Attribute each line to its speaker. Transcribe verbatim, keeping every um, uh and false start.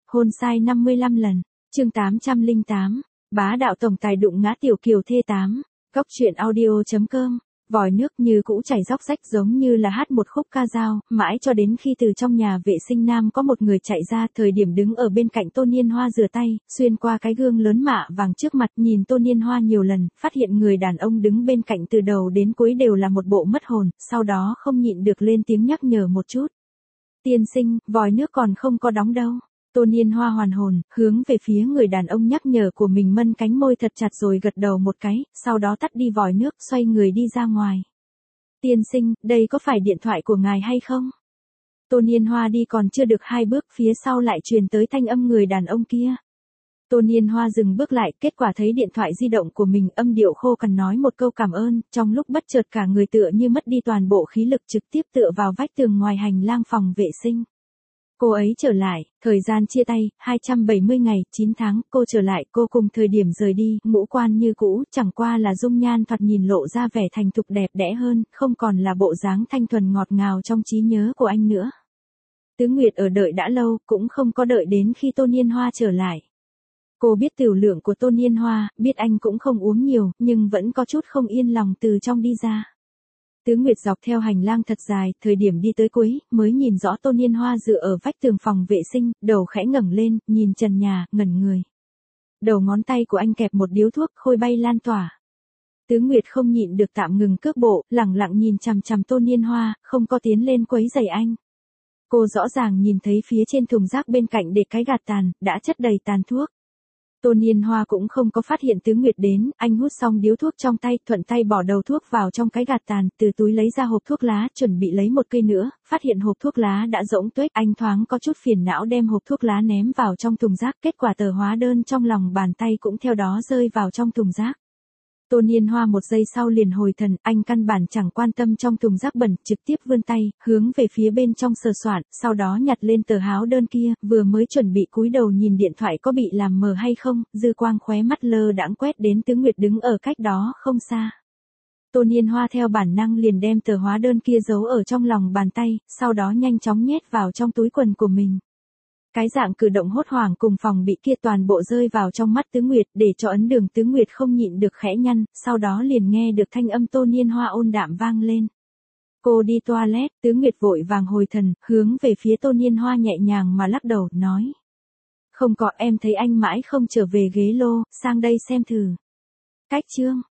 Speaker 1: Hôn sai năm mươi lăm lần. Chương tám trăm lẻ tám. Bá đạo tổng tài đụng ngã tiểu kiều thê tám. Góc truyện audio chấm com. Vòi nước như cũ chảy róc rách giống như là hát một khúc ca dao, mãi cho đến khi từ trong nhà vệ sinh nam có một người chạy ra, thời điểm đứng ở bên cạnh Tô Niên Hoa rửa tay, xuyên qua cái gương lớn mạ vàng trước mặt nhìn Tô Niên Hoa nhiều lần, phát hiện người đàn ông đứng bên cạnh từ đầu đến cuối đều là một bộ mất hồn, sau đó không nhịn được lên tiếng nhắc nhở một chút. Tiên sinh, vòi nước còn không có đóng đâu. Tô Niên Hoa hoàn hồn, hướng về phía người đàn ông nhắc nhở của mình mân cánh môi thật chặt rồi gật đầu một cái, sau đó tắt đi vòi nước, xoay người đi ra ngoài. Tiên sinh, đây có phải điện thoại của ngài hay không? Tô Niên Hoa đi còn chưa được hai bước, phía sau lại truyền tới thanh âm người đàn ông kia. Tô Niên Hoa dừng bước lại, kết quả thấy điện thoại di động của mình, âm điệu khô cằn nói một câu cảm ơn, trong lúc bất chợt cả người tựa như mất đi toàn bộ khí lực, trực tiếp tựa vào vách tường ngoài hành lang phòng vệ sinh. Cô ấy trở lại, thời gian chia tay, hai trăm bảy mươi ngày, chín tháng, cô trở lại, cô cùng thời điểm rời đi, ngũ quan như cũ, chẳng qua là dung nhan thoạt nhìn lộ ra vẻ thành thục đẹp đẽ hơn, không còn là bộ dáng thanh thuần ngọt ngào trong trí nhớ của anh nữa. Tứ Nguyệt ở đợi đã lâu, cũng không có đợi đến khi Tô Niên Hoa trở lại. Cô biết tiểu lượng của Tô Niên Hoa, biết anh cũng không uống nhiều, nhưng vẫn có chút không yên lòng từ trong đi ra. Tứ Nguyệt dọc theo hành lang thật dài, thời điểm đi tới cuối, mới nhìn rõ Tô Niên Hoa dựa ở vách tường phòng vệ sinh, đầu khẽ ngẩng lên, nhìn trần nhà, ngẩn người. Đầu ngón tay của anh kẹp một điếu thuốc, khói bay lan tỏa. Tứ Nguyệt không nhịn được tạm ngừng cước bộ, lẳng lặng nhìn chằm chằm Tô Niên Hoa, không có tiến lên quấy rầy anh. Cô rõ ràng nhìn thấy phía trên thùng rác bên cạnh để cái gạt tàn, đã chất đầy tàn thuốc. Tô Niên Hoa cũng không có phát hiện Tứ Nguyệt đến, anh hút xong điếu thuốc trong tay, thuận tay bỏ đầu thuốc vào trong cái gạt tàn, từ túi lấy ra hộp thuốc lá, chuẩn bị lấy một cây nữa, phát hiện hộp thuốc lá đã rỗng tuếch, anh thoáng có chút phiền não đem hộp thuốc lá ném vào trong thùng rác, kết quả tờ hóa đơn trong lòng bàn tay cũng theo đó rơi vào trong thùng rác. Tô Niên Hoa một giây sau liền hồi thần, anh căn bản chẳng quan tâm trong thùng rác bẩn, trực tiếp vươn tay, hướng về phía bên trong sờ soạn, sau đó nhặt lên tờ háo đơn kia, vừa mới chuẩn bị cúi đầu nhìn điện thoại có bị làm mờ hay không, dư quang khóe mắt lơ đãng quét đến Tứ Nguyệt đứng ở cách đó không xa. Tô Niên Hoa theo bản năng liền đem tờ hóa đơn kia giấu ở trong lòng bàn tay, sau đó nhanh chóng nhét vào trong túi quần của mình. Cái dạng cử động hốt hoảng cùng phòng bị kia toàn bộ rơi vào trong mắt Tứ Nguyệt, để cho ấn đường Tứ Nguyệt không nhịn được khẽ nhăn, sau đó liền nghe được thanh âm Tô Niên Hoa ôn đạm vang lên. Cô đi toilet, Tứ Nguyệt vội vàng hồi thần, hướng về phía Tô Niên Hoa nhẹ nhàng mà lắc đầu, nói. Không có, em thấy anh mãi không trở về ghế lô, sang đây xem thử. Cách chương.